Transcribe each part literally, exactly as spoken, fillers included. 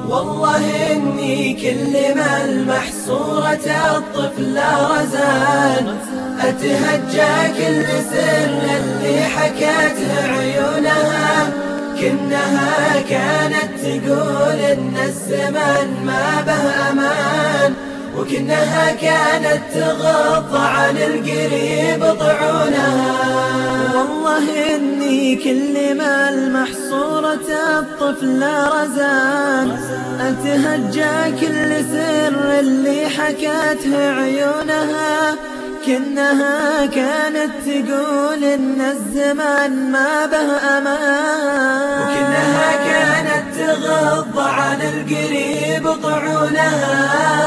والله إني كل ما ألمح صورة الطفل رزان أتهجى كل سر اللي حكته عيونها، كأنها كانت تقول إن الزمن ما به أمان، وكأنها كانت تغض عن القريب طعونها. والله إني كل ما ألمح صورة الطفل رزان أتهجى كل سر اللي حكته عيونها، كأنها كانت تقول إن الزمان ما به أمان، وكأنها كانت تغض عن القريب طعونها،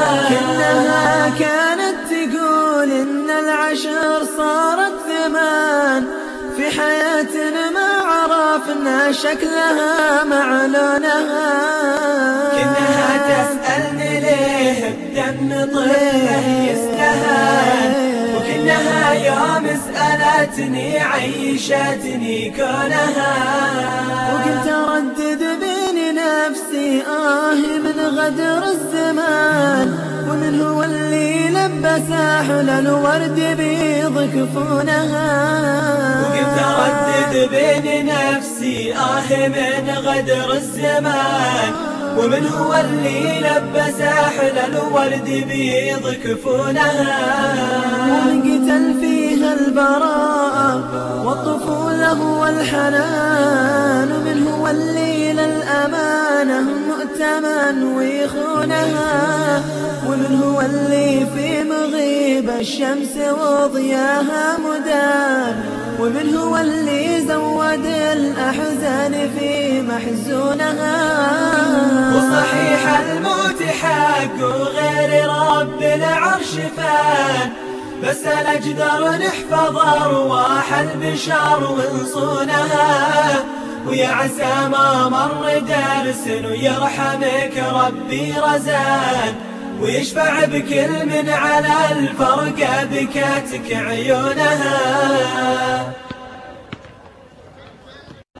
كأنها كانت تقول إن العشر صارت ثمان في حياتنا ما عرفنا شكلها مع لونها، كأنها تسألني ليه الدم طفله يستهان، وكأنها يوم سألتني عيشتني كونها، وقلت أردد بين نفسي آه من غدر الزمان، ومن هو اللي لبس حلل الورد بيض كفونها، وقلت أردد بين نفسي آه من غدر الزمان، ومن هو اللي لبس حلل الورد بيض كفونها، ومن قتل فيها البراءة والطفولة والحنان، ومن هو اللي للأمانة مؤتمن ويخونها، ومن هو اللي في مغيب الشمس وضياها مدان، ومن هو اللي زود الأحزان في محزونها. وصحيح الموت حق وغير رب العرش فان، بس نقدر نحفظ أرواح البشر ونصونها، ويا عسى ما مر درس ويرحمك ربي رزان، ويشفع بكل من على الفرقة بكاتك عيونها.